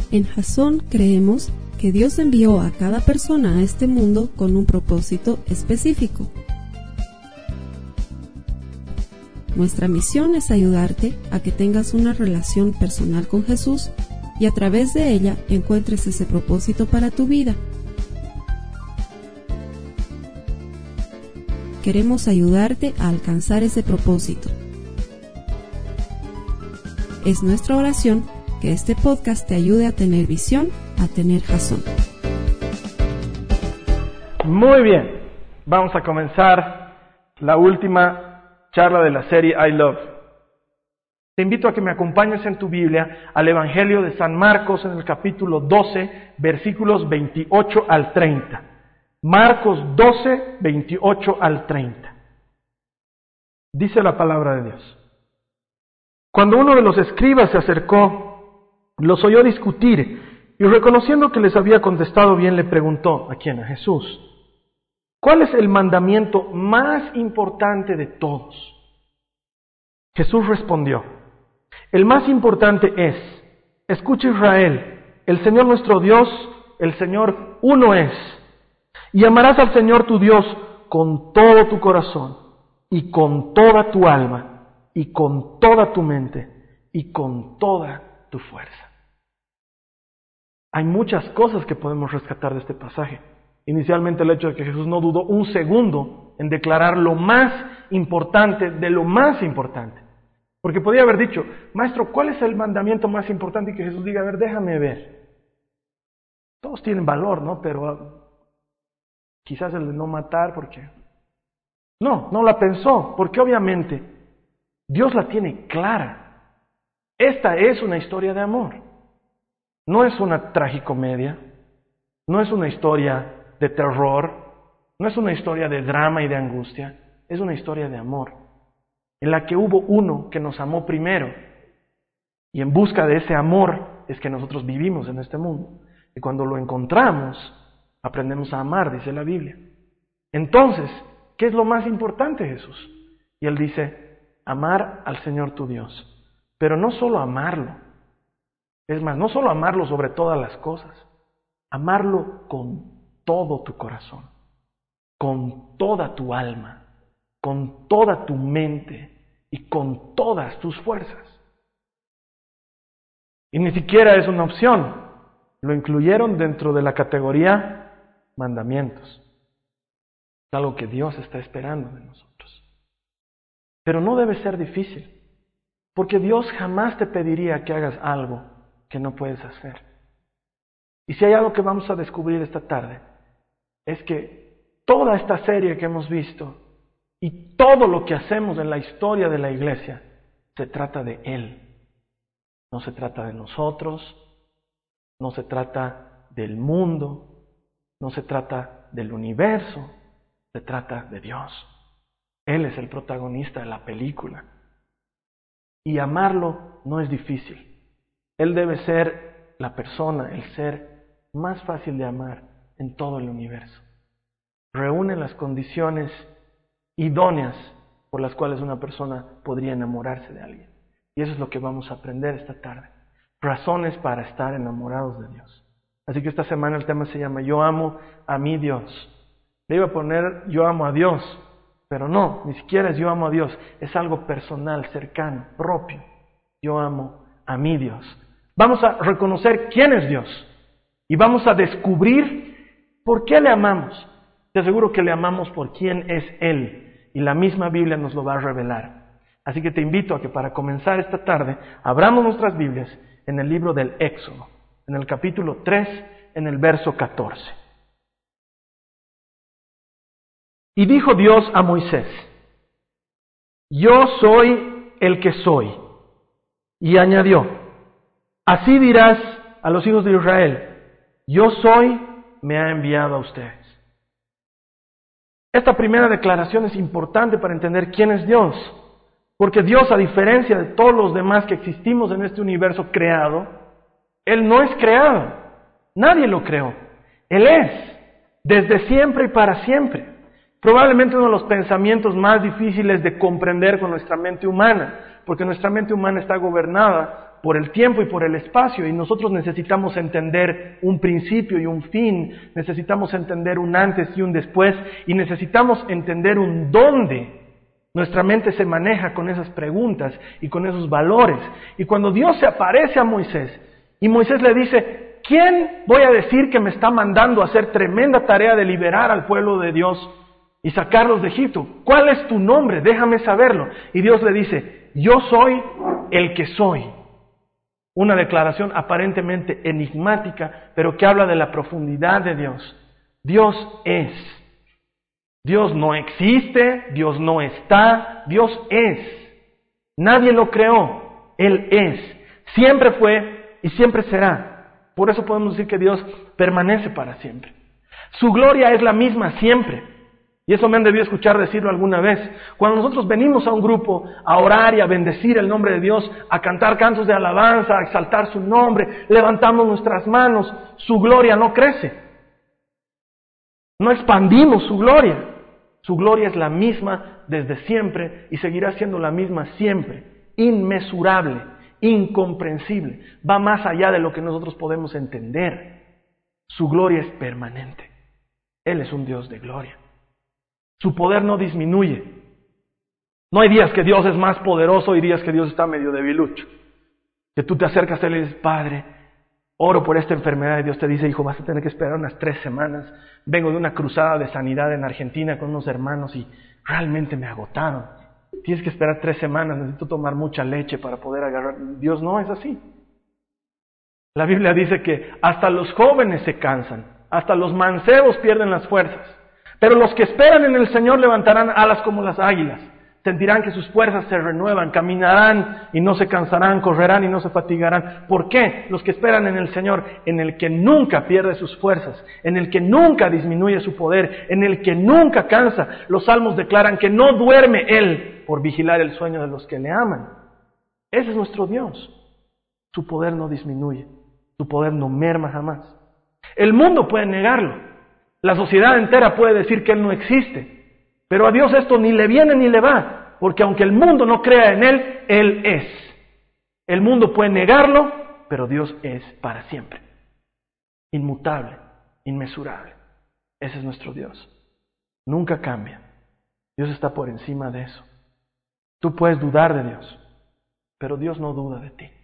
En Jasón creemos que Dios envió a cada persona a este mundo con un propósito específico. Nuestra misión es ayudarte a que tengas una relación personal con Jesús y a través de ella encuentres ese propósito para tu vida. Queremos ayudarte a alcanzar ese propósito. Es nuestra oración que este podcast te ayude a tener visión, a tener Jasón. Muy bien, vamos a comenzar la última charla de la serie I Love. Te invito a que me acompañes en tu Biblia al Evangelio de San Marcos en el capítulo 12, versículos 28 al 30. Marcos 12, 28 al 30. Dice la palabra de Dios. Cuando uno de los escribas se acercó, los oyó discutir y reconociendo que les había contestado bien, le preguntó, ¿a quién? A Jesús. ¿Cuál es el mandamiento más importante de todos? Jesús respondió, el más importante es, escucha Israel, el Señor nuestro Dios, el Señor uno es, y amarás al Señor tu Dios con todo tu corazón, y con toda tu alma, y con toda tu mente, y con toda tu fuerza. Hay muchas cosas que podemos rescatar de este pasaje. Inicialmente el hecho de que Jesús no dudó un segundo en declarar lo más importante de lo más importante. Porque podía haber dicho, maestro, ¿cuál es el mandamiento más importante? Y que Jesús diga, a ver, déjame ver. Todos tienen valor, ¿no? Pero quizás el de no matar, porque... No la pensó, porque obviamente Dios la tiene clara. Esta es una historia de amor. No es una tragicomedia, no es una historia de terror, no es una historia de drama y de angustia, es una historia de amor, en la que hubo uno que nos amó primero, y en busca de ese amor es que nosotros vivimos en este mundo. Y cuando lo encontramos, aprendemos a amar, dice la Biblia. Entonces, ¿qué es lo más importante, Jesús? Y Él dice, amar al Señor tu Dios, pero no solo amarlo. Es más, no solo amarlo sobre todas las cosas, amarlo con todo tu corazón, con toda tu alma, con toda tu mente y con todas tus fuerzas. Y ni siquiera es una opción, lo incluyeron dentro de la categoría mandamientos. Es algo que Dios está esperando de nosotros. Pero no debe ser difícil, porque Dios jamás te pediría que hagas algo que no puedes hacer. Y si hay algo que vamos a descubrir esta tarde, es que toda esta serie que hemos visto y todo lo que hacemos en la historia de la iglesia se trata de Él. No se trata de nosotros, no se trata del mundo, no se trata del universo, se trata de Dios. Él es el protagonista de la película. Y amarlo no es difícil. Él debe ser la persona, el ser más fácil de amar en todo el universo. Reúne las condiciones idóneas por las cuales una persona podría enamorarse de alguien. Y eso es lo que vamos a aprender esta tarde. Razones para estar enamorados de Dios. Así que esta semana el tema se llama Yo amo a mi Dios. Le iba a poner Yo amo a Dios, pero no, ni siquiera es Yo amo a Dios. Es algo personal, cercano, propio. Yo amo a mi Dios. Vamos a reconocer quién es Dios y vamos a descubrir por qué le amamos. Te aseguro que le amamos por quién es Él y la misma Biblia nos lo va a revelar. Así que te invito a que para comenzar esta tarde abramos nuestras Biblias en el libro del Éxodo, en el capítulo 3, en el verso 14. Y dijo Dios a Moisés, yo soy el que soy. Y añadió, así dirás a los hijos de Israel, yo soy, me ha enviado a ustedes. Esta primera declaración es importante para entender quién es Dios, porque Dios, a diferencia de todos los demás que existimos en este universo creado, Él no es creado, nadie lo creó, Él es, desde siempre y para siempre. Probablemente uno de los pensamientos más difíciles de comprender con nuestra mente humana, porque nuestra mente humana está gobernada por el tiempo y por el espacio, y nosotros necesitamos entender un principio y un fin, necesitamos entender un antes y un después, y necesitamos entender un dónde. Nuestra mente se maneja con esas preguntas y con esos valores. Y cuando Dios se aparece a Moisés, y Moisés le dice: ¿quién voy a decir que me está mandando a hacer tremenda tarea de liberar al pueblo de Dios y sacarlos de Egipto? ¿Cuál es tu nombre? Déjame saberlo. Y Dios le dice: yo soy el que soy. Una declaración aparentemente enigmática, pero que habla de la profundidad de Dios. Dios es. Dios no existe, Dios no está, Dios es. Nadie lo creó, Él es. Siempre fue y siempre será. Por eso podemos decir que Dios permanece para siempre. Su gloria es la misma siempre. Y eso me han debido escuchar decirlo alguna vez. Cuando nosotros venimos a un grupo a orar y a bendecir el nombre de Dios, a cantar cantos de alabanza, a exaltar su nombre, levantamos nuestras manos, su gloria no crece. No expandimos su gloria. Su gloria es la misma desde siempre y seguirá siendo la misma siempre. Inmesurable, incomprensible. Va más allá de lo que nosotros podemos entender. Su gloria es permanente. Él es un Dios de gloria. Su poder no disminuye. No hay días que Dios es más poderoso y días que Dios está medio debilucho. Que tú te acercas a Él y le dices: Padre, oro por esta enfermedad, y Dios te dice: hijo, vas a tener que esperar unas 3 semanas. Vengo de una cruzada de sanidad en Argentina con unos hermanos y realmente me agotaron. Tienes que esperar 3 semanas, necesito tomar mucha leche para poder agarrar. Dios no es así. La Biblia dice que hasta los jóvenes se cansan, hasta los mancebos pierden las fuerzas. Pero los que esperan en el Señor levantarán alas como las águilas. Sentirán que sus fuerzas se renuevan, caminarán y no se cansarán, correrán y no se fatigarán. ¿Por qué? Los que esperan en el Señor, en el que nunca pierde sus fuerzas, en el que nunca disminuye su poder, en el que nunca cansa. Los salmos declaran que no duerme Él por vigilar el sueño de los que le aman. Ese es nuestro Dios. Su poder no disminuye, su poder no merma jamás. El mundo puede negarlo, la sociedad entera puede decir que Él no existe. Pero a Dios esto ni le viene ni le va, porque aunque el mundo no crea en Él, Él es. El mundo puede negarlo, pero Dios es para siempre. Inmutable, inmesurable. Ese es nuestro Dios. Nunca cambia. Dios está por encima de eso. Tú puedes dudar de Dios, pero Dios no duda de ti.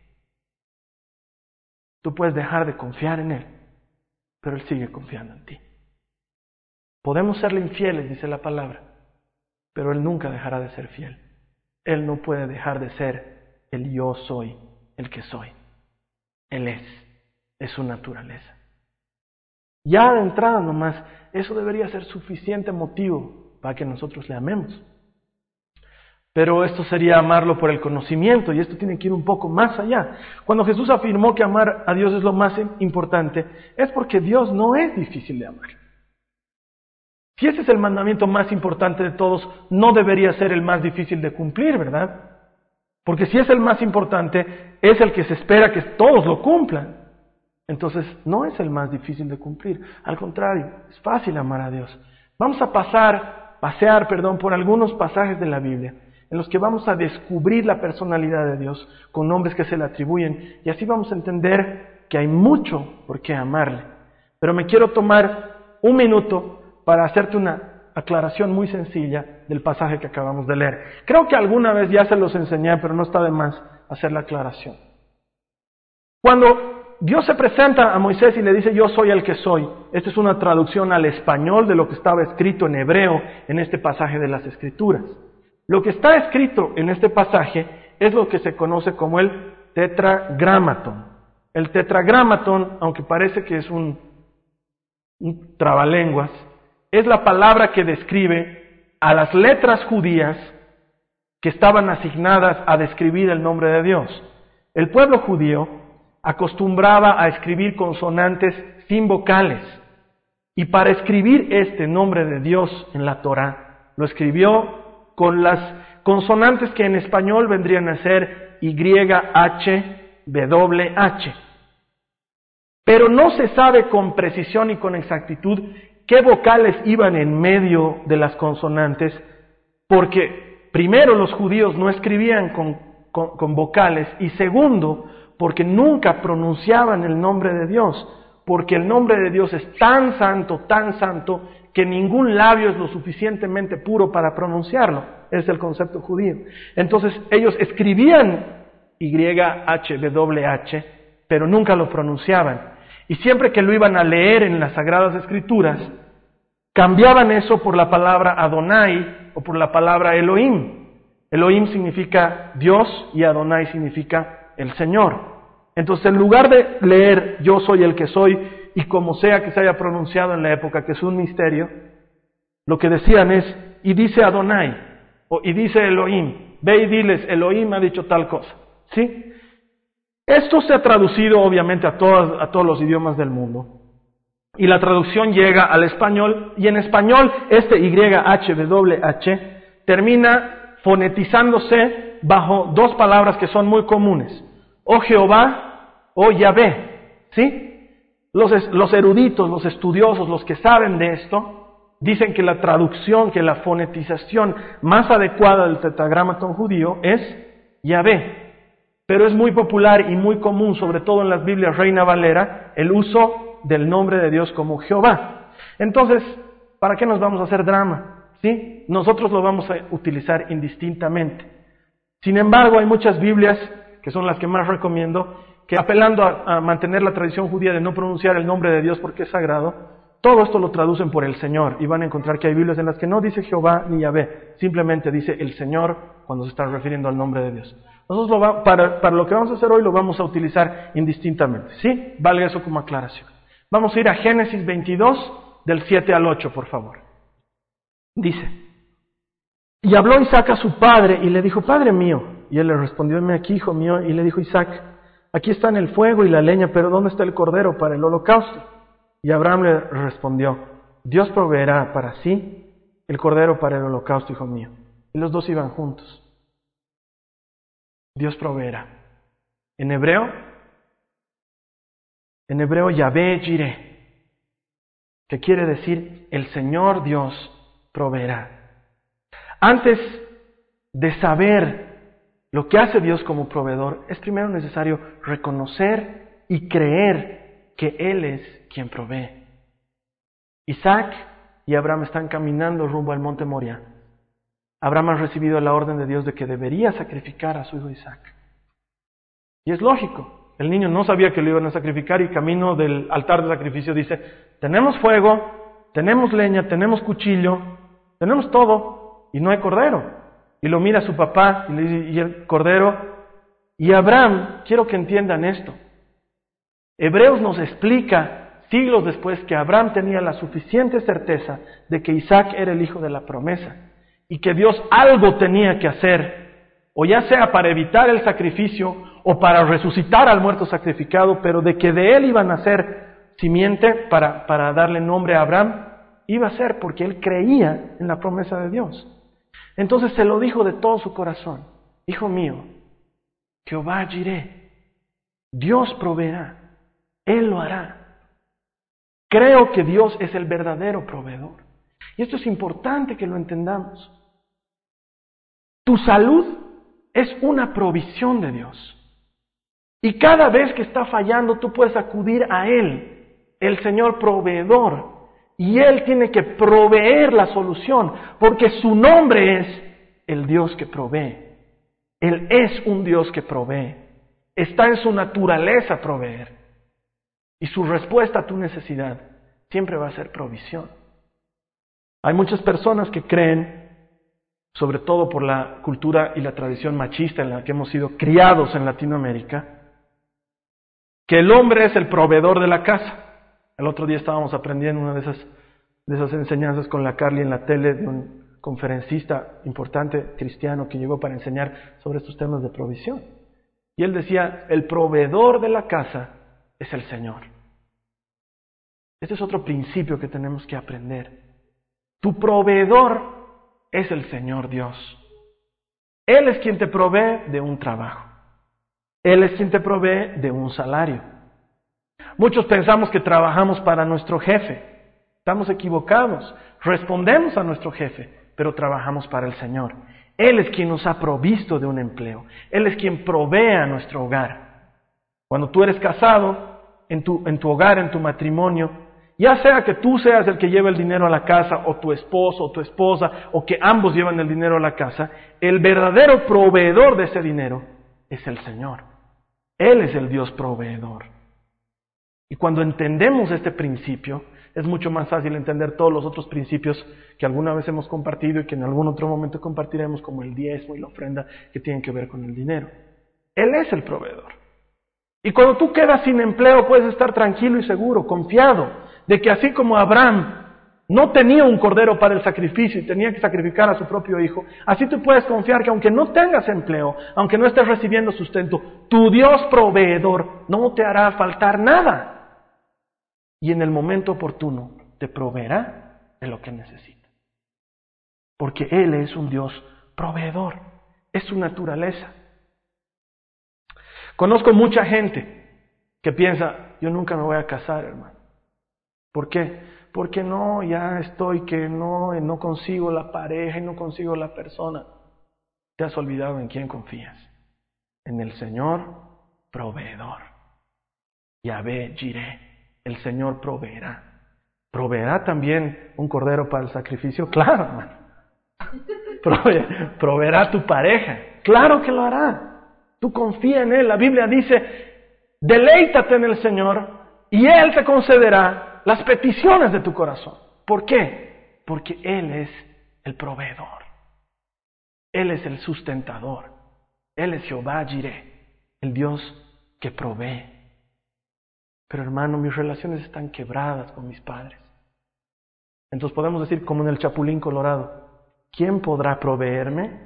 Tú puedes dejar de confiar en Él, pero Él sigue confiando en ti. Podemos serle infieles, dice la palabra, pero Él nunca dejará de ser fiel. Él no puede dejar de ser el yo soy, el que soy. Él es su naturaleza. Ya de entrada nomás, eso debería ser suficiente motivo para que nosotros le amemos. Pero esto sería amarlo por el conocimiento, y esto tiene que ir un poco más allá. Cuando Jesús afirmó que amar a Dios es lo más importante, es porque Dios no es difícil de amar. Si ese es el mandamiento más importante de todos, no debería ser el más difícil de cumplir, ¿verdad? Porque si es el más importante, es el que se espera que todos lo cumplan. Entonces, no es el más difícil de cumplir. Al contrario, es fácil amar a Dios. Vamos a pasear por algunos pasajes de la Biblia, en los que vamos a descubrir la personalidad de Dios con nombres que se le atribuyen, y así vamos a entender que hay mucho por qué amarle. Pero me quiero tomar un minuto para hacerte una aclaración muy sencilla del pasaje que acabamos de leer. Creo que alguna vez ya se los enseñé, pero no está de más hacer la aclaración. Cuando Dios se presenta a Moisés y le dice: yo soy el que soy, esta es una traducción al español de lo que estaba escrito en hebreo en este pasaje de las Escrituras. Lo que está escrito en este pasaje es lo que se conoce como el tetragramatón. El tetragramatón, aunque parece que es un trabalenguas, es la palabra que describe a las letras judías que estaban asignadas a describir el nombre de Dios. El pueblo judío acostumbraba a escribir consonantes sin vocales, y para escribir este nombre de Dios en la Torá, lo escribió con las consonantes que en español vendrían a ser YHWH. Pero no se sabe con precisión y con exactitud qué vocales iban en medio de las consonantes, porque primero los judíos no escribían con vocales, y segundo, porque nunca pronunciaban el nombre de Dios, porque el nombre de Dios es tan santo, que ningún labio es lo suficientemente puro para pronunciarlo. Es el concepto judío. Entonces ellos escribían YHWH, pero nunca lo pronunciaban. Y siempre que lo iban a leer en las Sagradas Escrituras, cambiaban eso por la palabra Adonai o por la palabra Elohim. Elohim significa Dios y Adonai significa el Señor. Entonces, en lugar de leer yo soy el que soy y como sea que se haya pronunciado en la época, que es un misterio, lo que decían es, y dice Adonai, y dice Elohim, ve y diles, Elohim ha dicho tal cosa. ¿Sí? Esto se ha traducido obviamente a todos los idiomas del mundo. Y la traducción llega al español, y en español este YHWH termina fonetizándose bajo dos palabras que son muy comunes, o Jehová o Yahvé. ¿Sí? Los eruditos, los estudiosos, los que saben de esto, dicen que la traducción, que la fonetización más adecuada del tetragramatón judío es Yahvé. Pero es muy popular y muy común, sobre todo en las Biblias Reina Valera, el uso del nombre de Dios como Jehová. Entonces, ¿para qué nos vamos a hacer drama? ¿Sí? Nosotros lo vamos a utilizar indistintamente. Sin embargo, hay muchas Biblias, que son las que más recomiendo, que apelando a mantener la tradición judía de no pronunciar el nombre de Dios porque es sagrado, todo esto lo traducen por el Señor, y van a encontrar que hay Biblias en las que no dice Jehová ni Yahvé, simplemente dice el Señor cuando se está refiriendo al nombre de Dios. Nosotros para lo que vamos a hacer hoy lo vamos a utilizar indistintamente, ¿sí? Valga eso como aclaración. Vamos a ir a Génesis 22, del 7 al 8, por favor. Dice, y habló Isaac a su padre y le dijo, Padre mío, y él le respondió, heme aquí, hijo mío, y le dijo Isaac, aquí están el fuego y la leña, pero ¿dónde está el cordero para el holocausto? Y Abraham le respondió, Dios proveerá para sí el cordero para el holocausto, hijo mío. Y los dos iban juntos. Dios proveerá. En hebreo Yahvé Jireh, que quiere decir el Señor Dios proveerá. Antes de saber lo que hace Dios como proveedor, es primero necesario reconocer y creer que Él es quien provee. Isaac y Abraham están caminando rumbo al monte Moria. Abraham ha recibido la orden de Dios de que debería sacrificar a su hijo Isaac. Y es lógico, el niño no sabía que lo iban a sacrificar y camino del altar de sacrificio dice, tenemos fuego, tenemos leña, tenemos cuchillo, tenemos todo y no hay cordero. Y lo mira a su papá y le dice, ¿y el cordero? Y Abraham, quiero que entiendan esto. Hebreos nos explica siglos después que Abraham tenía la suficiente certeza de que Isaac era el hijo de la promesa y que Dios algo tenía que hacer, o ya sea para evitar el sacrificio o para resucitar al muerto sacrificado, pero de que de él iban a ser simiente para darle nombre a Abraham, iba a ser porque él creía en la promesa de Dios. Entonces se lo dijo de todo su corazón, hijo mío, Jehová Jireh, Dios proveerá, Él lo hará. Creo que Dios es el verdadero proveedor. Y esto es importante que lo entendamos. Tu salud es una provisión de Dios. Y cada vez que está fallando, tú puedes acudir a Él, el Señor proveedor. Y Él tiene que proveer la solución, porque su nombre es el Dios que provee. Él es un Dios que provee. Está en su naturaleza proveer. Y su respuesta a tu necesidad siempre va a ser provisión. Hay muchas personas que creen, sobre todo por la cultura y la tradición machista en la que hemos sido criados en Latinoamérica, que el hombre es el proveedor de la casa. El otro día estábamos aprendiendo una de esas enseñanzas con la Carly en la tele de un conferencista importante cristiano que llegó para enseñar sobre estos temas de provisión. Y él decía, el proveedor de la casa es el Señor. Este es otro principio que tenemos que aprender. Tu proveedor es el Señor Dios. Él es quien te provee de un trabajo. Él es quien te provee de un salario. Muchos pensamos que trabajamos para nuestro jefe. Estamos equivocados. Respondemos a nuestro jefe, pero trabajamos para el Señor. Él es quien nos ha provisto de un empleo. Él es quien provee a nuestro hogar. Cuando tú eres casado, en tu hogar, en tu matrimonio, ya sea que tú seas el que lleva el dinero a la casa, o tu esposo, o tu esposa, o que ambos llevan el dinero a la casa, el verdadero proveedor de ese dinero es el Señor. Él es el Dios proveedor. Y cuando entendemos este principio, es mucho más fácil entender todos los otros principios que alguna vez hemos compartido y que en algún otro momento compartiremos, como el diezmo y la ofrenda, que tienen que ver con el dinero. Él es el proveedor. Y cuando tú quedas sin empleo, puedes estar tranquilo y seguro, confiado, de que así como Abraham no tenía un cordero para el sacrificio y tenía que sacrificar a su propio hijo, así tú puedes confiar que aunque no tengas empleo, aunque no estés recibiendo sustento, tu Dios proveedor no te hará faltar nada. Y en el momento oportuno te proveerá de lo que necesitas. Porque Él es un Dios proveedor, es su naturaleza. Conozco mucha gente que piensa, yo nunca me voy a casar, hermano. ¿Por qué? Porque no, ya estoy que no consigo la pareja y no consigo la persona. Te has olvidado en quién confías. En el Señor proveedor. Yahvé Jireh, el Señor proveerá. ¿Proveerá también un cordero para el sacrificio? Claro, hermano. ¿Proveerá tu pareja? Claro que lo hará. Tú confía en Él. La Biblia dice, deleítate en el Señor y Él te concederá las peticiones de tu corazón. ¿Por qué? Porque Él es el proveedor. Él es el sustentador. Él es Jehová Jireh, el Dios que provee. Pero hermano, mis relaciones están quebradas con mis padres. Entonces podemos decir, como en el Chapulín Colorado, ¿quién podrá proveerme?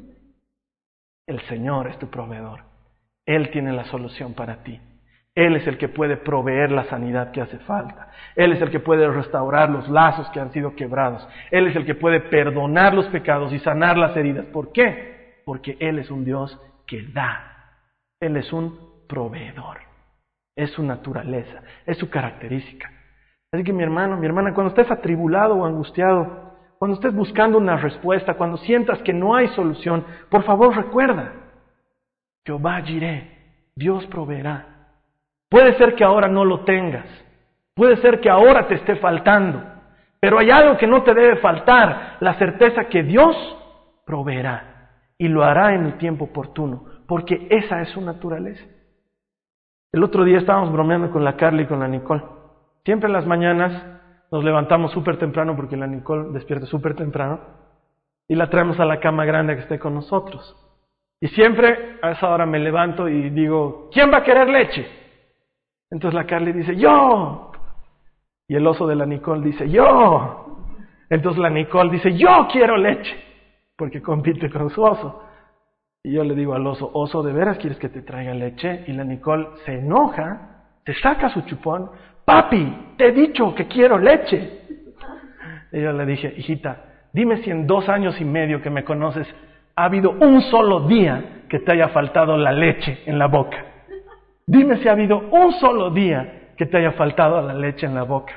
El Señor es tu proveedor. Él tiene la solución para ti. Él es el que puede proveer la sanidad que hace falta. Él es el que puede restaurar los lazos que han sido quebrados. Él es el que puede perdonar los pecados y sanar las heridas. ¿Por qué? Porque Él es un Dios que da. Él es un proveedor. Es su naturaleza, es su característica. Así que mi hermano, mi hermana, cuando estés atribulado o angustiado, cuando estés buscando una respuesta, cuando sientas que no hay solución, por favor recuerda, Jehová Jireh, Dios proveerá. Puede ser que ahora no lo tengas, puede ser que ahora te esté faltando, pero hay algo que no te debe faltar, la certeza que Dios proveerá y lo hará en el tiempo oportuno, porque esa es su naturaleza. El otro día estábamos bromeando con la Carla y con la Nicole. Siempre en las mañanas nos levantamos súper temprano porque la Nicole despierta súper temprano y la traemos a la cama grande que esté con nosotros. Y siempre a esa hora me levanto y digo, ¿quién va a querer leche? Entonces la Carla dice, ¡yo! Y el oso de la Nicole dice, ¡yo! Entonces la Nicole dice, ¡yo quiero leche! Porque compite con su oso. Y yo le digo al oso, oso, ¿de veras quieres que te traiga leche? Y la Nicole se enoja, se saca su chupón, papi, te he dicho que quiero leche. Y yo le dije, hijita, dime si en 2 años y medio que me conoces ha habido un solo día que te haya faltado la leche en la boca. Dime si ha habido un solo día que te haya faltado la leche en la boca.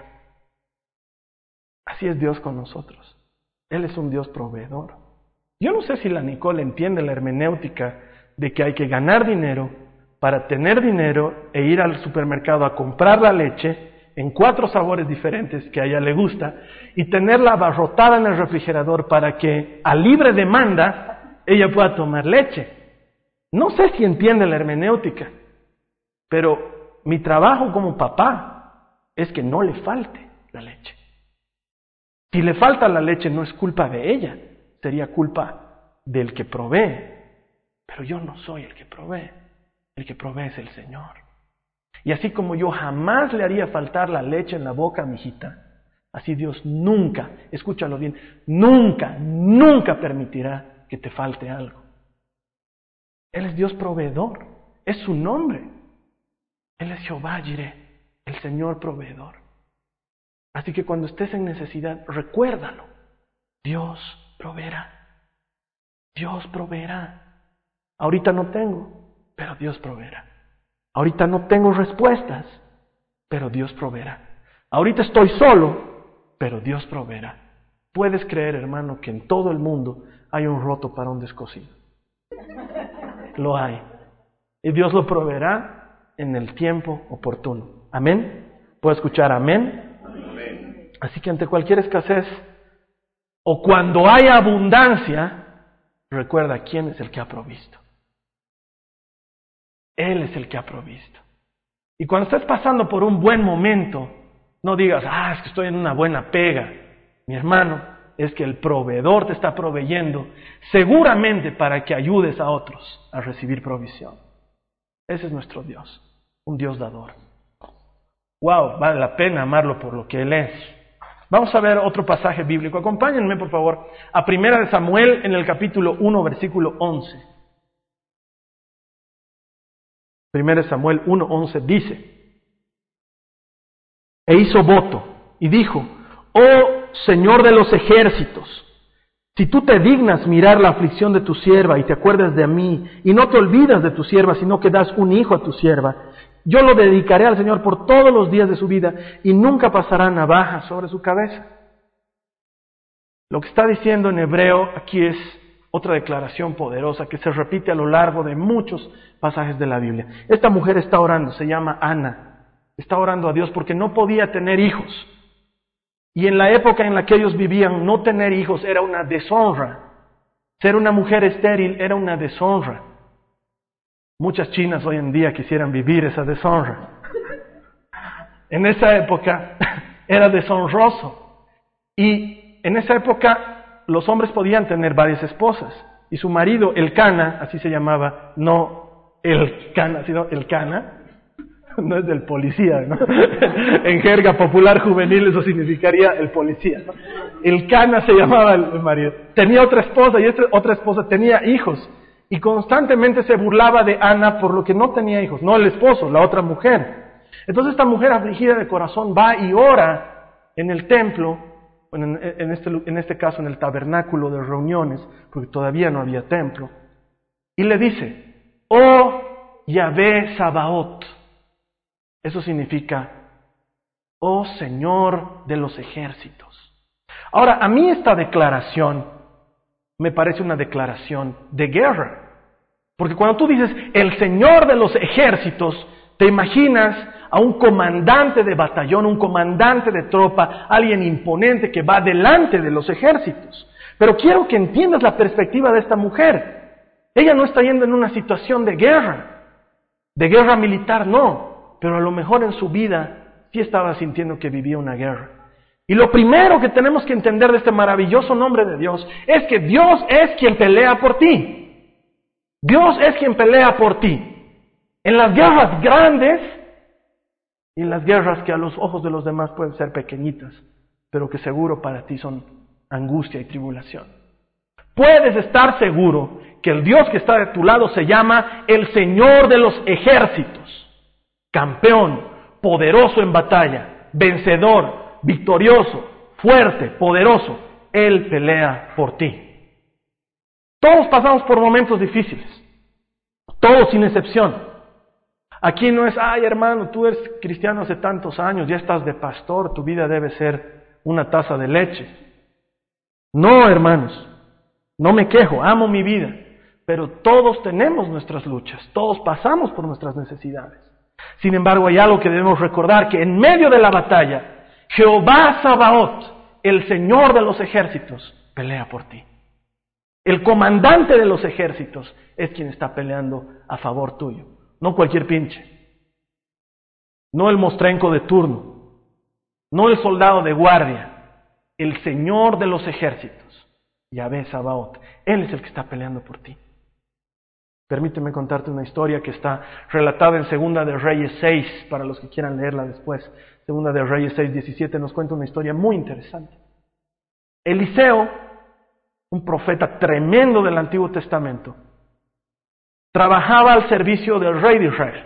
Así es Dios con nosotros. Él es un Dios proveedor. Yo no sé si la Nicole entiende la hermenéutica de que hay que ganar dinero para tener dinero e ir al supermercado a comprar la leche en 4 sabores diferentes que a ella le gusta y tenerla abarrotada en el refrigerador para que a libre demanda ella pueda tomar leche. No sé si entiende la hermenéutica, pero mi trabajo como papá es que no le falte la leche. Si le falta la leche no es culpa de ella, sería culpa del que provee. Pero yo no soy el que provee es el Señor. Y así como yo jamás le haría faltar la leche en la boca a mi hijita, así Dios nunca, escúchalo bien, nunca permitirá que te falte algo. Él es Dios proveedor, es su nombre. Él es Jehová Jireh, el Señor proveedor. Así que cuando estés en necesidad, recuérdalo. Dios proveerá. Dios proveerá. Ahorita no tengo, pero Dios proveerá. Ahorita no tengo respuestas, pero Dios proveerá. Ahorita estoy solo, pero Dios proveerá. Puedes creer, hermano, que en todo el mundo hay un roto para un descosido. Lo hay. Y Dios lo proveerá en el tiempo oportuno. ¿Amén? ¿Puedo escuchar amén? Amén. Así que ante cualquier escasez o cuando haya abundancia, recuerda quién es el que ha provisto. Él es el que ha provisto. Y cuando estés pasando por un buen momento, no digas, es que estoy en una buena pega. Mi hermano, es que el proveedor te está proveyendo seguramente para que ayudes a otros a recibir provisión. Ese es nuestro Dios, un Dios dador. Wow, vale la pena amarlo por lo que Él es. Vamos a ver otro pasaje bíblico. Acompáñenme, por favor, a 1 Samuel en el capítulo 1, versículo 11. 1 Samuel 1:11 dice: E hizo voto y dijo: Oh Señor de los ejércitos, si tú te dignas mirar la aflicción de tu sierva y te acuerdas de mí, y no te olvidas de tu sierva, sino que das un hijo a tu sierva, yo lo dedicaré al Señor por todos los días de su vida, y nunca pasará navaja sobre su cabeza. Lo que está diciendo en hebreo aquí es otra declaración poderosa que se repite a lo largo de muchos pasajes de la Biblia. Esta mujer está orando, se llama Ana, está orando a Dios porque no podía tener hijos. Y en la época en la que ellos vivían, no tener hijos era una deshonra. Ser una mujer estéril era una deshonra. Muchas chinas hoy en día quisieran vivir esa deshonra. En esa época era deshonroso. Y en esa época los hombres podían tener varias esposas. Y su marido, Elcana, así se llamaba, no Elcana, sino Elcana. No es del policía, ¿no? En jerga popular juvenil eso significaría el policía, ¿no? Elcana se llamaba el marido. Tenía otra esposa y esta otra esposa tenía hijos. Y constantemente se burlaba de Ana por lo que no tenía hijos. No el esposo, la otra mujer. Entonces esta mujer afligida de corazón va y ora en el templo, en este caso en el tabernáculo de reuniones, porque todavía no había templo. Y le dice: Oh Yahvé Sabaoth. Eso significa, oh Señor de los ejércitos. Ahora, a mí esta declaración me parece una declaración de guerra. Porque cuando tú dices, el Señor de los ejércitos, te imaginas a un comandante de batallón, un comandante de tropa, alguien imponente que va delante de los ejércitos. Pero quiero que entiendas la perspectiva de esta mujer. Ella no está yendo en una situación de guerra militar no. Pero a lo mejor en su vida sí estaba sintiendo que vivía una guerra. Y lo primero que tenemos que entender de este maravilloso nombre de Dios es que Dios es quien pelea por ti. Dios es quien pelea por ti. En las guerras grandes y en las guerras que a los ojos de los demás pueden ser pequeñitas, pero que seguro para ti son angustia y tribulación. Puedes estar seguro que el Dios que está de tu lado se llama el Señor de los ejércitos. Campeón, poderoso en batalla, vencedor, victorioso, fuerte, poderoso. Él pelea por ti. Todos pasamos por momentos difíciles. Todos sin excepción. Aquí no es, hermano, tú eres cristiano hace tantos años, ya estás de pastor, tu vida debe ser una taza de leche. No, hermanos, no me quejo, amo mi vida. Pero todos tenemos nuestras luchas, todos pasamos por nuestras necesidades. Sin embargo, hay algo que debemos recordar, que en medio de la batalla, Jehová Sabaoth, el Señor de los ejércitos, pelea por ti. El comandante de los ejércitos es quien está peleando a favor tuyo, no cualquier pinche, no el mostrenco de turno, no el soldado de guardia, el Señor de los ejércitos, Yahvé Sabaoth, Él es el que está peleando por ti. Permíteme contarte una historia que está relatada en Segunda de Reyes 6, para los que quieran leerla después. Segunda de Reyes 6:17 nos cuenta una historia muy interesante. Eliseo, un profeta tremendo del Antiguo Testamento, trabajaba al servicio del rey de Israel.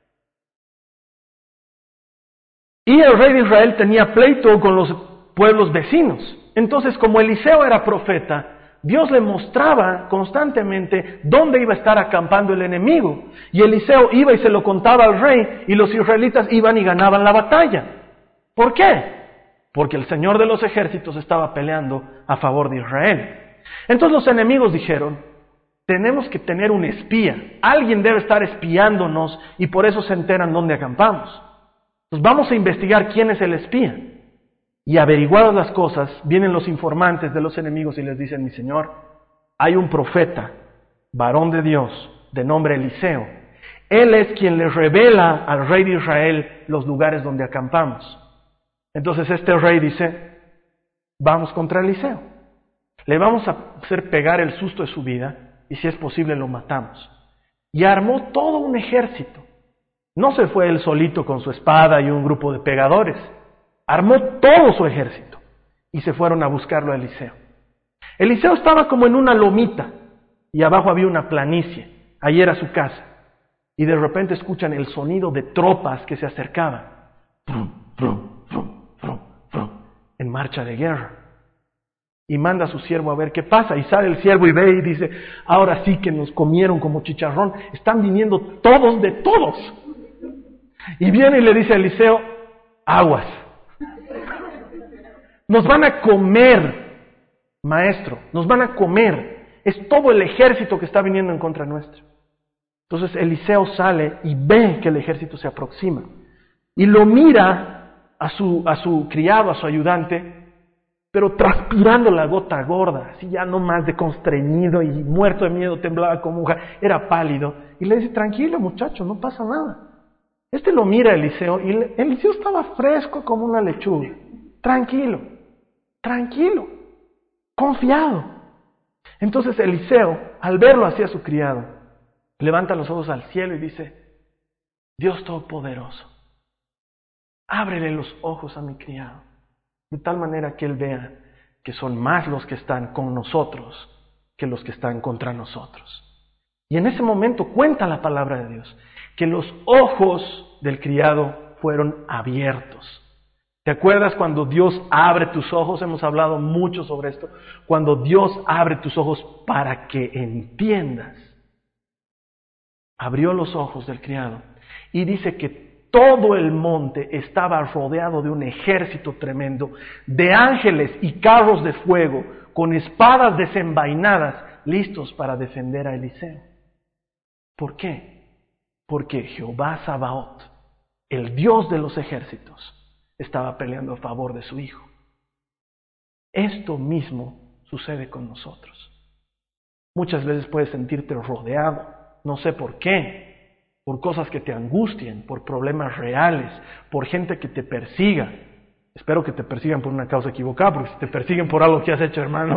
Y el rey de Israel tenía pleito con los pueblos vecinos. Entonces, como Eliseo era profeta, Dios le mostraba constantemente dónde iba a estar acampando el enemigo. Y Eliseo iba y se lo contaba al rey, y los israelitas iban y ganaban la batalla. ¿Por qué? Porque el Señor de los ejércitos estaba peleando a favor de Israel. Entonces los enemigos dijeron, tenemos que tener un espía. Alguien debe estar espiándonos y por eso se enteran dónde acampamos. Entonces vamos a investigar quién es el espía. Y averiguadas las cosas, vienen los informantes de los enemigos y les dicen: mi señor, hay un profeta, varón de Dios, de nombre Eliseo. Él es quien le revela al rey de Israel los lugares donde acampamos. Entonces este rey dice: vamos contra Eliseo. Le vamos a hacer pegar el susto de su vida y si es posible lo matamos. Y armó todo un ejército. No se fue él solito con su espada y un grupo de pegadores. Armó todo su ejército y se fueron a buscarlo a Eliseo. Eliseo estaba como en una lomita y abajo había una planicie. Ahí era su casa. Y de repente escuchan el sonido de tropas que se acercaban. Brum, brum, brum, brum, brum, en marcha de guerra. Y manda a su siervo a ver qué pasa. Y sale el siervo y ve y dice: ahora sí que nos comieron como chicharrón. Están viniendo todos de todos. Y viene y le dice a Eliseo: aguas. Nos van a comer, maestro. Nos van a comer. Es todo el ejército que está viniendo en contra nuestra. Entonces Eliseo sale y ve que el ejército se aproxima. Y lo mira a su criado, a su ayudante, pero transpirando la gota gorda, así ya no más de constreñido y muerto de miedo, temblaba como hoja, era pálido. Y le dice: tranquilo muchacho, no pasa nada. Este lo mira a Eliseo y Eliseo estaba fresco como una lechuga. Tranquilo, tranquilo, confiado. Entonces Eliseo, al verlo así a su criado, levanta los ojos al cielo y dice: Dios Todopoderoso, ábrele los ojos a mi criado, de tal manera que él vea que son más los que están con nosotros que los que están contra nosotros. Y en ese momento cuenta la palabra de Dios, que los ojos del criado fueron abiertos. ¿Te acuerdas cuando Dios abre tus ojos? Hemos hablado mucho sobre esto. Cuando Dios abre tus ojos para que entiendas. Abrió los ojos del criado y dice que todo el monte estaba rodeado de un ejército tremendo, de ángeles y carros de fuego, con espadas desenvainadas, listos para defender a Eliseo. ¿Por qué? Porque Jehová Sabaoth, el Dios de los ejércitos, estaba peleando a favor de su hijo. Esto mismo sucede con nosotros. Muchas veces puedes sentirte rodeado, no sé por qué, por cosas que te angustien, por problemas reales, por gente que te persiga. Espero que te persigan por una causa equivocada, porque si te persiguen por algo que has hecho, hermano.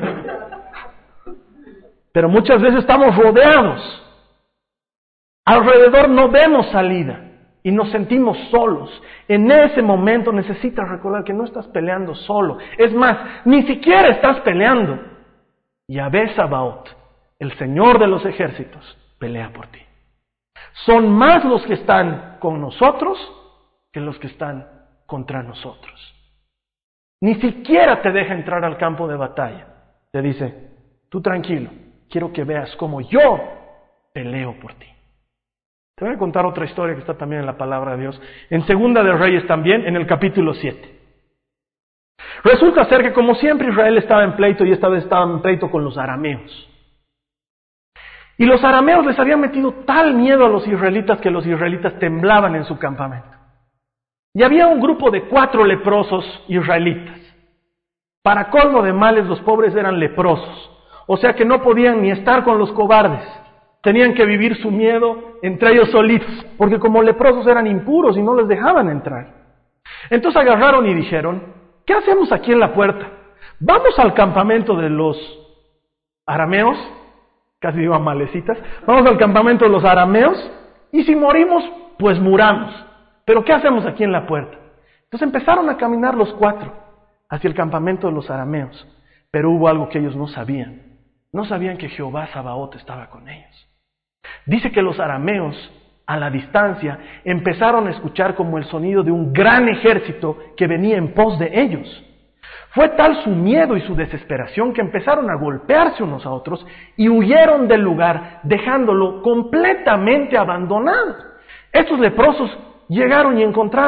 Pero muchas veces estamos rodeados. Alrededor no vemos salida y nos sentimos solos. En ese momento necesitas recordar que no estás peleando solo. Es más, ni siquiera estás peleando. Yahvé Sabaoth, el Señor de los ejércitos, pelea por ti. Son más los que están con nosotros que los que están contra nosotros. Ni siquiera te deja entrar al campo de batalla. Te dice: tú tranquilo, quiero que veas cómo yo peleo por ti. Te voy a contar otra historia que está también en la palabra de Dios. En Segunda de Reyes también, en el capítulo 7. Resulta ser que como siempre Israel estaba en pleito, y esta vez estaba en pleito con los arameos. Y los arameos les habían metido tal miedo a los israelitas que los israelitas temblaban en su campamento. Y había un grupo de 4 leprosos israelitas. Para colmo de males, los pobres eran leprosos. O sea que no podían ni estar con los cobardes. Tenían que vivir su miedo entre ellos solitos, porque como leprosos eran impuros y no les dejaban entrar. Entonces agarraron y dijeron: ¿qué hacemos aquí en la puerta? Vamos al campamento de los arameos, casi digo amalecitas, vamos al campamento de los arameos, y si morimos, pues muramos. Pero ¿qué hacemos aquí en la puerta? Entonces empezaron a caminar los 4 hacia el campamento de los arameos, pero hubo algo que ellos no sabían. No sabían que Jehová Sabaoth estaba con ellos. Dice que los arameos, a la distancia, empezaron a escuchar como el sonido de un gran ejército que venía en pos de ellos. Fue tal su miedo y su desesperación que empezaron a golpearse unos a otros y huyeron del lugar, dejándolo completamente abandonado. Estos leprosos llegaron y encontraron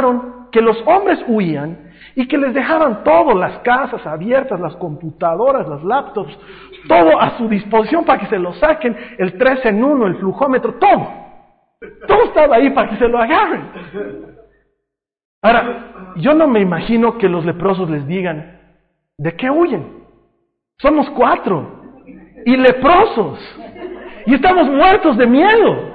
que los hombres huían y que les dejaban todo, las casas abiertas, las computadoras, las laptops, todo a su disposición para que se lo saquen, el 3 en 1, el flujómetro, todo. Todo estaba ahí para que se lo agarren. Ahora, yo no me imagino que los leprosos les digan, ¿de qué huyen? Somos 4 y leprosos y estamos muertos de miedo.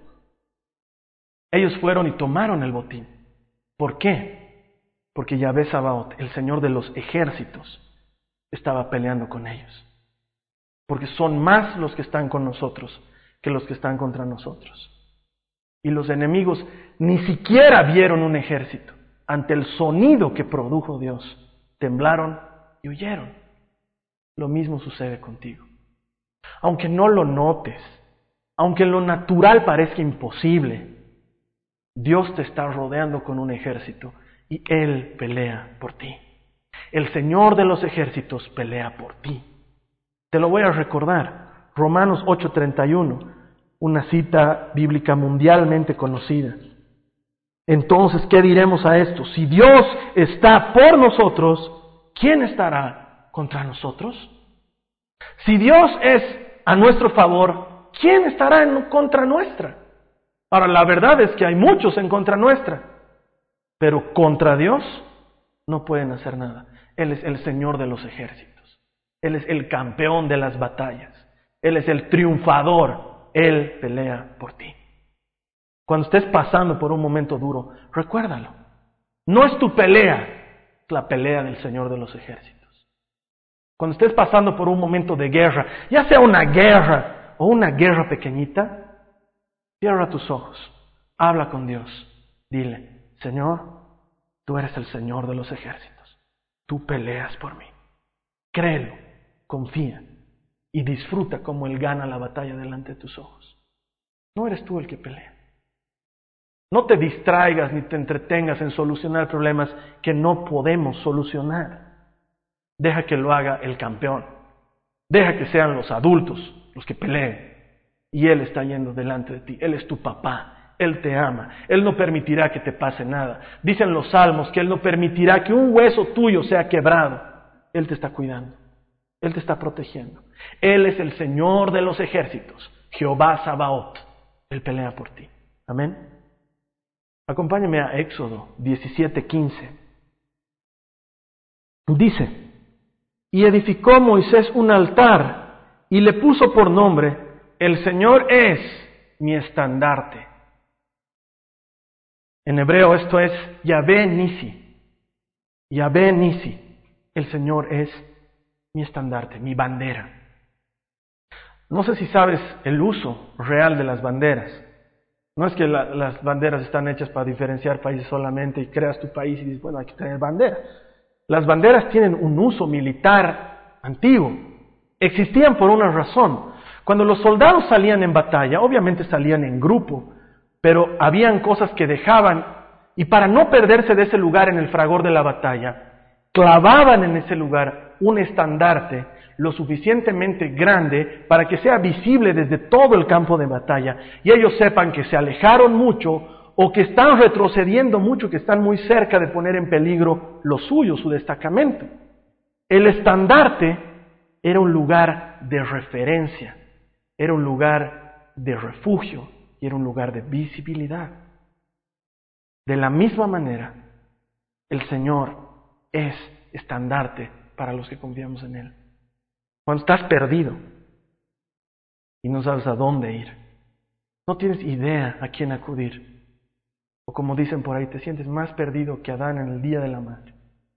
Ellos fueron y tomaron el botín. ¿Por qué? Porque Yahvé Sabaoth, el Señor de los ejércitos, estaba peleando con ellos. Porque son más los que están con nosotros que los que están contra nosotros. Y los enemigos ni siquiera vieron un ejército. Ante el sonido que produjo Dios, temblaron y huyeron. Lo mismo sucede contigo. Aunque no lo notes, aunque lo natural parezca imposible, Dios te está rodeando con un ejército y Él pelea por ti. El Señor de los ejércitos pelea por ti. Te lo voy a recordar. Romanos 8:31, una cita bíblica mundialmente conocida. Entonces, ¿qué diremos a esto? Si Dios está por nosotros, ¿quién estará contra nosotros? Si Dios es a nuestro favor, ¿quién estará en contra nuestra? Ahora, la verdad es que hay muchos en contra nuestra, pero contra Dios no pueden hacer nada. Él es el Señor de los ejércitos. Él es el campeón de las batallas. Él es el triunfador. Él pelea por ti. Cuando estés pasando por un momento duro, recuérdalo. No es tu pelea, es la pelea del Señor de los ejércitos. Cuando estés pasando por un momento de guerra, ya sea una guerra o una guerra pequeñita, cierra tus ojos, habla con Dios, dile, Señor, tú eres el Señor de los ejércitos, tú peleas por mí. Créelo, confía y disfruta como Él gana la batalla delante de tus ojos. No eres tú el que pelea. No te distraigas ni te entretengas en solucionar problemas que no podemos solucionar. Deja que lo haga el campeón. Deja que sean los adultos los que peleen. Y Él está yendo delante de ti. Él es tu papá. Él te ama. Él no permitirá que te pase nada. Dicen los salmos que Él no permitirá que un hueso tuyo sea quebrado. Él te está cuidando. Él te está protegiendo. Él es el Señor de los ejércitos. Jehová Sabaoth. Él pelea por ti. Amén. Acompáñame a Éxodo 17:15. Dice, y edificó Moisés un altar y le puso por nombre, el Señor es mi estandarte. En hebreo esto es Yahvé Nisi. Yahvé Nisi. El Señor es mi estandarte, mi bandera. No sé si sabes el uso real de las banderas. No es que las banderas están hechas para diferenciar países solamente y creas tu país y dices, bueno, hay que tener bandera. Las banderas tienen un uso militar antiguo. Existían por una razón. Cuando los soldados salían en batalla, obviamente salían en grupo, pero habían cosas que dejaban y para no perderse de ese lugar en el fragor de la batalla, clavaban en ese lugar un estandarte lo suficientemente grande para que sea visible desde todo el campo de batalla y ellos sepan que se alejaron mucho o que están retrocediendo mucho, que están muy cerca de poner en peligro lo suyo, su destacamento. El estandarte era un lugar de referencia, era un lugar de refugio y era un lugar de visibilidad. De la misma manera, el Señor es estandarte para los que confiamos en Él. Cuando estás perdido y no sabes a dónde ir, no tienes idea a quién acudir, o como dicen por ahí, te sientes más perdido que Adán en el día de la madre.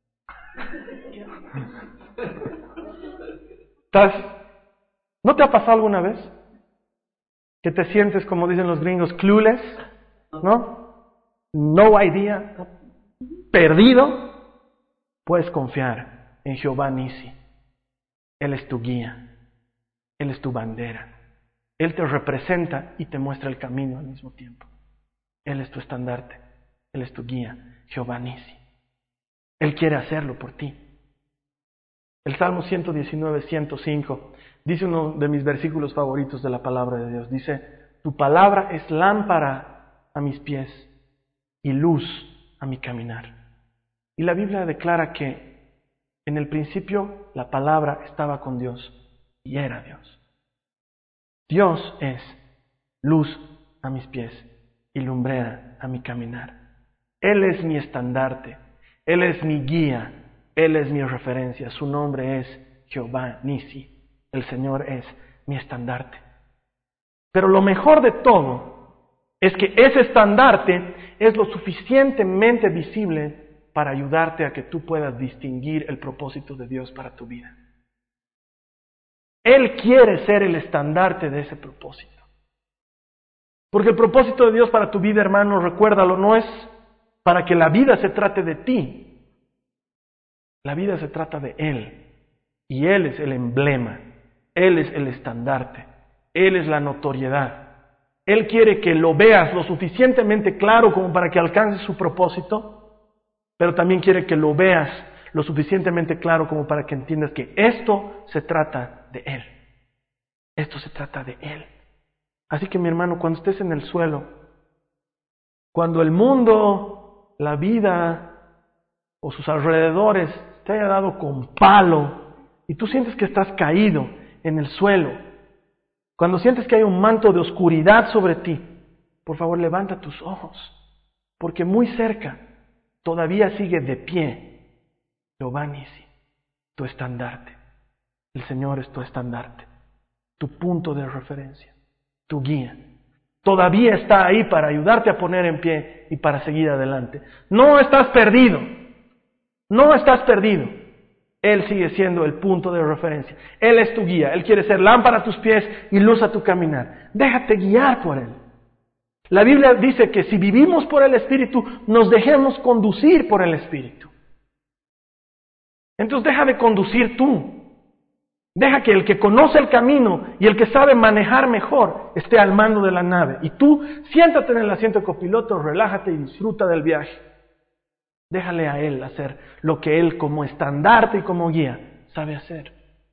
¿No te ha pasado alguna vez que te sientes, como dicen los gringos, clueless? ¿No? No idea, perdido. Puedes confiar en Jehová Nisi. Él es tu guía, Él es tu bandera. Él te representa y te muestra el camino al mismo tiempo. Él es tu estandarte, Él es tu guía, Jehová Nisi. Él quiere hacerlo por ti. El Salmo 119, 105 dice uno de mis versículos favoritos de la palabra de Dios. Dice, tu palabra es lámpara a mis pies y luz a mi caminar. Y la Biblia declara que en el principio la palabra estaba con Dios y era Dios. Dios es luz a mis pies y lumbrera a mi caminar. Él es mi estandarte, Él es mi guía, Él es mi referencia. Su nombre es Jehová Nisi. El Señor es mi estandarte. Pero lo mejor de todo es que ese estandarte es lo suficientemente visible para ayudarte a que tú puedas distinguir el propósito de Dios para tu vida. Él quiere ser el estandarte de ese propósito. Porque el propósito de Dios para tu vida, hermano, recuérdalo, no es para que la vida se trate de ti. La vida se trata de Él. Y Él es el emblema. Él es el estandarte. Él es la notoriedad. Él quiere que lo veas lo suficientemente claro como para que alcances su propósito, pero también quiere que lo veas lo suficientemente claro como para que entiendas que esto se trata de Él. Esto se trata de Él. Así que, mi hermano, cuando estés en el suelo, cuando el mundo, la vida o sus alrededores te haya dado con palo y tú sientes que estás caído en el suelo, cuando sientes que hay un manto de oscuridad sobre ti, por favor levanta tus ojos, porque muy cerca todavía sigue de pie Jehová Nisi, tu estandarte. El Señor es tu estandarte, tu punto de referencia, tu guía. Todavía está ahí para ayudarte a poner en pie y para seguir adelante. No estás perdido, no estás perdido. Él sigue siendo el punto de referencia. Él es tu guía. Él quiere ser lámpara a tus pies y luz a tu caminar. Déjate guiar por Él. La Biblia dice que si vivimos por el Espíritu, nos dejemos conducir por el Espíritu. Entonces deja de conducir tú. Deja que el que conoce el camino y el que sabe manejar mejor esté al mando de la nave. Y tú siéntate en el asiento de copiloto, relájate y disfruta del viaje. Déjale a Él hacer lo que Él como estandarte y como guía sabe hacer.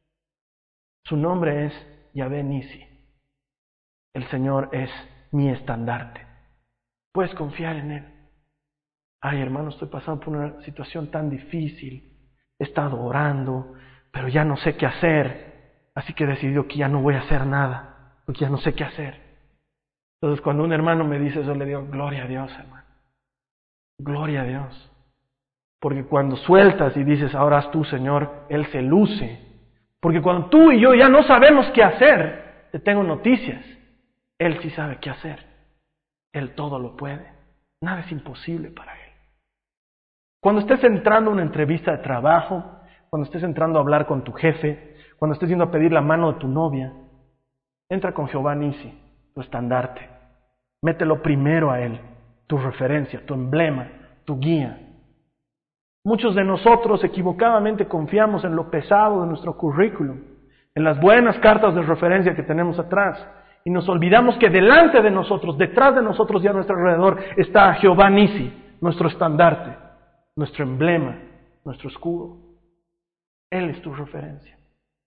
Su nombre es Yahvé Nisi. El Señor es mi estandarte. Puedes confiar en Él. Ay, hermano, estoy pasando por una situación tan difícil. He estado orando, pero ya no sé qué hacer. Así que he decidido que ya no voy a hacer nada, porque ya no sé qué hacer. Entonces, cuando un hermano me dice eso, le digo, gloria a Dios, hermano. Gloria a Dios. Porque cuando sueltas y dices, ahora haz tú, Señor, Él se luce. Porque cuando tú y yo ya no sabemos qué hacer, te tengo noticias. Él sí sabe qué hacer. Él todo lo puede. Nada es imposible para Él. Cuando estés entrando a una entrevista de trabajo, cuando estés entrando a hablar con tu jefe, cuando estés yendo a pedir la mano de tu novia, entra con Jehová Nisi, tu estandarte. Mételo primero a Él, tu referencia, tu emblema, tu guía. Muchos de nosotros equivocadamente confiamos en lo pesado de nuestro currículum, en las buenas cartas de referencia que tenemos atrás, y nos olvidamos que delante de nosotros, detrás de nosotros y a nuestro alrededor está Jehová Nisi, nuestro estandarte, nuestro emblema, nuestro escudo. Él es tu referencia.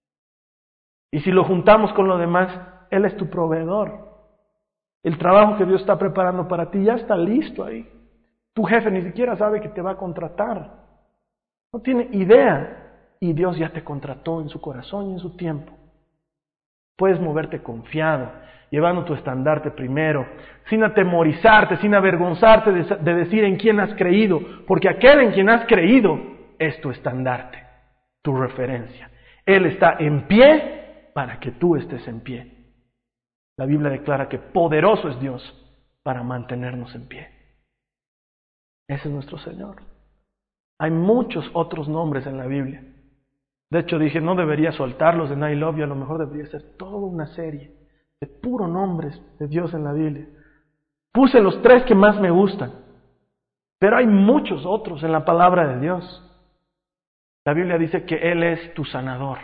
Y si lo juntamos con lo demás, Él es tu proveedor. El trabajo que Dios está preparando para ti ya está listo ahí. Tu jefe ni siquiera sabe que te va a contratar. No tiene idea. Y Dios ya te contrató en su corazón y en su tiempo. Puedes moverte confiado, llevando tu estandarte primero, sin atemorizarte, sin avergonzarte de decir en quién has creído, porque aquel en quien has creído es tu estandarte, tu referencia. Él está en pie para que tú estés en pie. La Biblia declara que poderoso es Dios para mantenernos en pie. Ese es nuestro Señor. Hay muchos otros nombres en la Biblia. De hecho dije, no debería soltarlos en I Love You, a lo mejor debería ser toda una serie de puros nombres de Dios en la Biblia. Puse los 3 que más me gustan, pero hay muchos otros en la palabra de Dios. La Biblia dice que Él es tu sanador,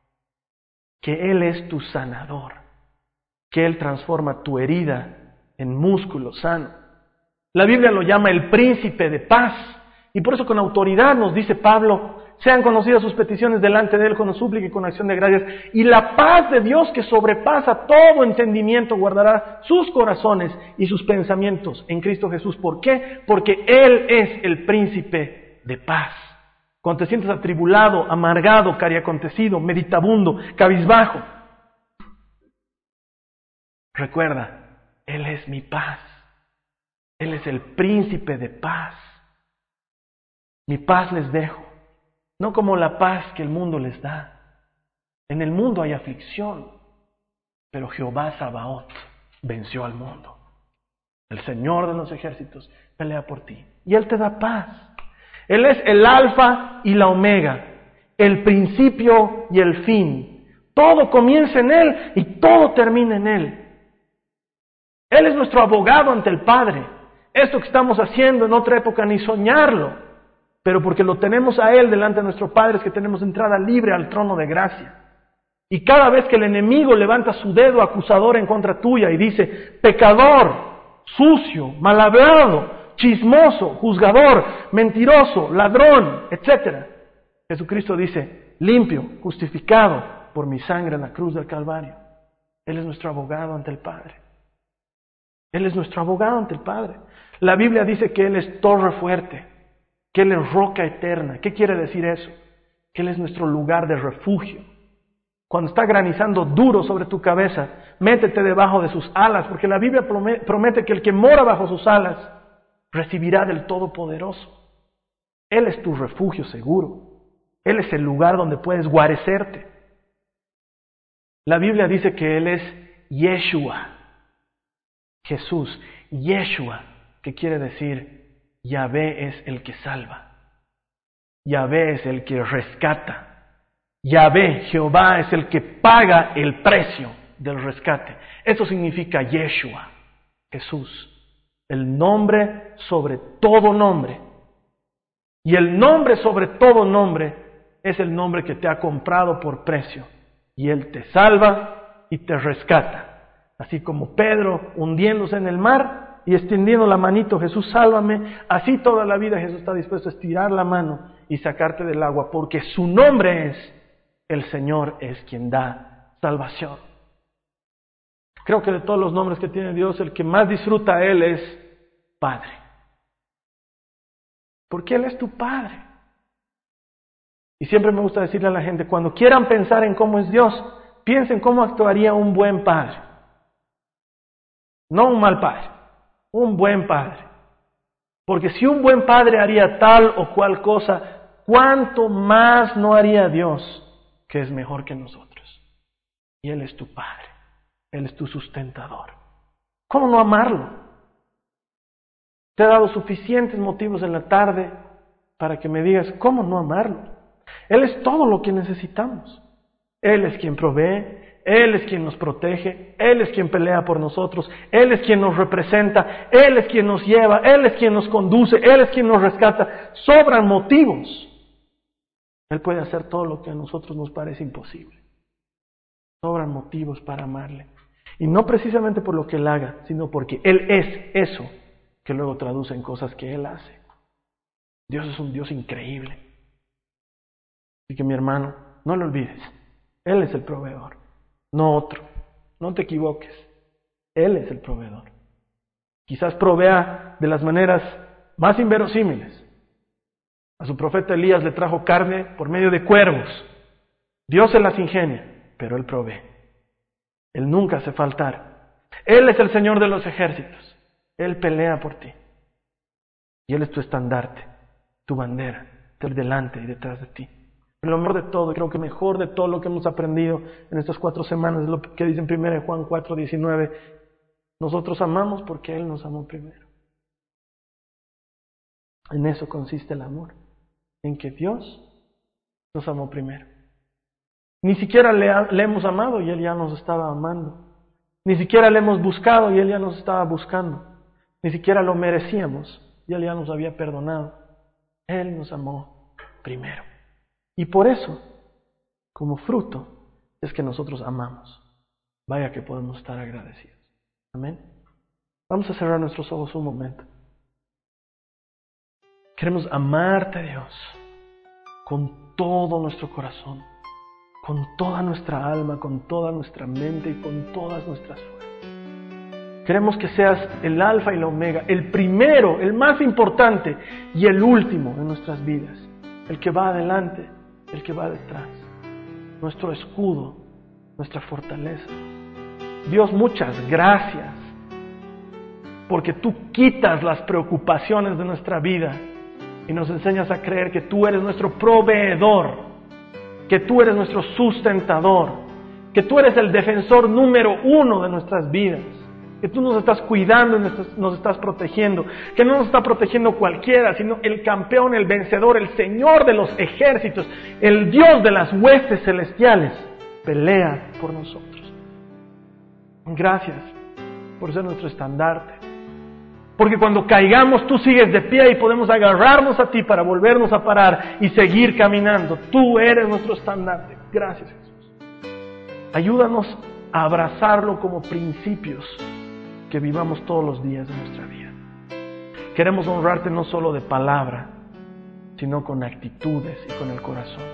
que Él es tu sanador, que Él transforma tu herida en músculo sano. La Biblia lo llama el príncipe de paz, y por eso con autoridad nos dice Pablo, Sean conocidas sus peticiones delante de Él con súplica y con acción de gracias. Y la paz de Dios que sobrepasa todo entendimiento guardará sus corazones y sus pensamientos en Cristo Jesús. ¿Por qué? Porque Él es el príncipe de paz. Cuando te sientes atribulado, amargado, cariacontecido, meditabundo, cabizbajo, recuerda, Él es mi paz. Él es el príncipe de paz. Mi paz les dejo, no como la paz que el mundo les da. En el mundo hay aflicción, pero Jehová Sabaoth venció al mundo. El Señor de los ejércitos pelea por ti y Él te da paz. Él es el alfa y la omega, el principio y el fin. Todo comienza en Él y todo termina en Él. Él es nuestro abogado ante el Padre. Esto que estamos haciendo en otra época ni soñarlo, pero porque lo tenemos a Él delante de nuestro Padre es que tenemos entrada libre al trono de gracia. Y cada vez que el enemigo levanta su dedo acusador en contra tuya y dice, pecador, sucio, malhablado, chismoso, juzgador, mentiroso, ladrón, etc. Jesucristo dice, limpio, justificado por mi sangre en la cruz del Calvario. Él es nuestro abogado ante el Padre. Él es nuestro abogado ante el Padre. La Biblia dice que Él es torre fuerte, que Él es roca eterna. ¿Qué quiere decir eso? Que Él es nuestro lugar de refugio. Cuando está granizando duro sobre tu cabeza, métete debajo de sus alas, porque la Biblia promete que el que mora bajo sus alas recibirá del Todopoderoso. Él es tu refugio seguro. Él es el lugar donde puedes guarecerte. La Biblia dice que Él es Yeshua, Jesús, Yeshua, que quiere decir Yahvé es el que salva. Yahvé es el que rescata. Yahvé, Jehová, es el que paga el precio del rescate. Eso significa Yeshua, Jesús, el nombre sobre todo nombre. Y el nombre sobre todo nombre es el nombre que te ha comprado por precio. Y Él te salva y te rescata. Así como Pedro hundiéndose en el mar y extendiendo la manito, Jesús sálvame, así toda la vida Jesús está dispuesto a estirar la mano y sacarte del agua, porque su nombre es, el Señor es quien da salvación. Creo que de todos los nombres que tiene Dios, el que más disfruta a Él es Padre. Porque Él es tu Padre. Y siempre me gusta decirle a la gente, cuando quieran pensar en cómo es Dios, piensen cómo actuaría un buen padre. No un mal padre, un buen padre. Porque si un buen padre haría tal o cual cosa, ¿cuánto más no haría Dios, que es mejor que nosotros? Y Él es tu Padre, Él es tu sustentador. ¿Cómo no amarlo? Te he dado suficientes motivos en la tarde para que me digas, ¿cómo no amarlo? Él es todo lo que necesitamos. Él es quien provee, Él es quien nos protege, Él es quien pelea por nosotros, Él es quien nos representa, Él es quien nos lleva, Él es quien nos conduce, Él es quien nos rescata. Sobran motivos. Él puede hacer todo lo que a nosotros nos parece imposible. Sobran motivos para amarle. Y no precisamente por lo que Él haga, sino porque Él es eso que luego traduce en cosas que Él hace. Dios es un Dios increíble. Así que mi hermano, no lo olvides. Él es el proveedor, no otro. No te equivoques. Él es el proveedor. Quizás provea de las maneras más inverosímiles. A su profeta Elías le trajo carne por medio de cuervos. Dios se las ingenia, pero Él provee. Él nunca hace faltar. Él es el Señor de los ejércitos. Él pelea por ti. Y Él es tu estandarte, tu bandera, delante y detrás de ti. Lo mejor de todo, creo que mejor de todo lo que hemos aprendido en estas 4 semanas, es lo que dice en 1 Juan 4:19. Nosotros amamos porque Él nos amó primero. En eso consiste el amor, en que Dios nos amó primero. Ni siquiera le hemos amado y Él ya nos estaba amando. Ni siquiera le hemos buscado y Él ya nos estaba buscando. Ni siquiera lo merecíamos y Él ya nos había perdonado. Él nos amó primero. Y por eso, como fruto, es que nosotros amamos. Vaya que podemos estar agradecidos. Amén. Vamos a cerrar nuestros ojos un momento. Queremos amarte, Dios, con todo nuestro corazón, con toda nuestra alma, con toda nuestra mente y con todas nuestras fuerzas. Queremos que seas el alfa y la omega, el primero, el más importante y el último de nuestras vidas, el que va adelante, el que va detrás, nuestro escudo, nuestra fortaleza. Dios, muchas gracias, porque tú quitas las preocupaciones de nuestra vida y nos enseñas a creer que tú eres nuestro proveedor, que tú eres nuestro sustentador, que tú eres el defensor número 1 de nuestras vidas, que tú nos estás cuidando y nos estás protegiendo, que no nos está protegiendo cualquiera, sino el campeón, el vencedor, el Señor de los ejércitos, el Dios de las huestes celestiales, pelea por nosotros. Gracias por ser nuestro estandarte, porque cuando caigamos tú sigues de pie y podemos agarrarnos a ti para volvernos a parar y seguir caminando. Tú eres nuestro estandarte. Gracias, Jesús. Ayúdanos a abrazarlo como principios que vivamos todos los días de nuestra vida. Queremos honrarte no solo de palabra, sino con actitudes y con el corazón.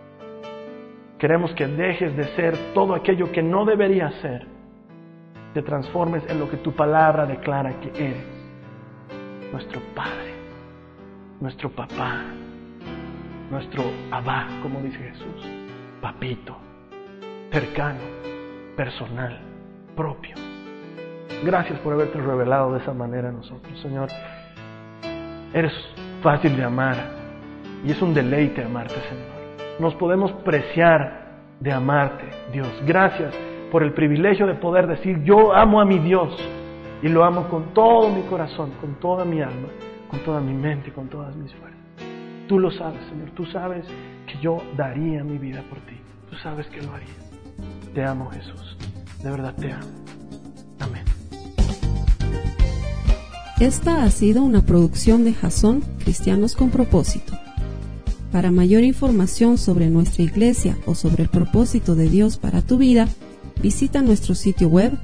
Queremos que dejes de ser todo aquello que no deberías ser, te transformes en lo que tu palabra declara que eres. Nuestro Padre, nuestro Papá, nuestro Abba, como dice Jesús, Papito, cercano, personal, propio. Gracias por haberte revelado de esa manera a nosotros, Señor. Eres fácil de amar y es un deleite amarte, Señor. Nos podemos preciar de amarte, Dios. Gracias por el privilegio de poder decir, yo amo a mi Dios y lo amo con todo mi corazón, con toda mi alma, con toda mi mente y con todas mis fuerzas. Tú lo sabes, Señor. Tú sabes que yo daría mi vida por ti. Tú sabes que lo haría. Te amo, Jesús. De verdad te amo. Amén. Esta ha sido una producción de Jasón Cristianos con Propósito. Para mayor información sobre nuestra iglesia o sobre el propósito de Dios para tu vida, visita nuestro sitio web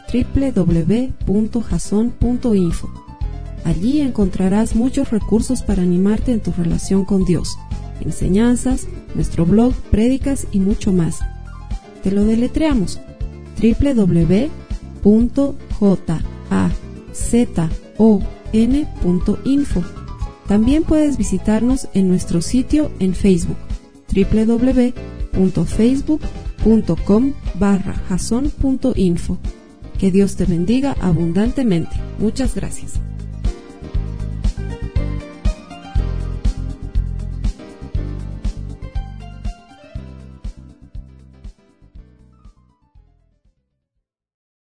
www.jason.info. Allí encontrarás muchos recursos para animarte en tu relación con Dios, enseñanzas, nuestro blog, prédicas y mucho más. Te lo deletreamos: www.jazon.info. También puedes visitarnos en nuestro sitio en Facebook, www.facebook.com/jason.info. Que Dios te bendiga abundantemente. Muchas gracias.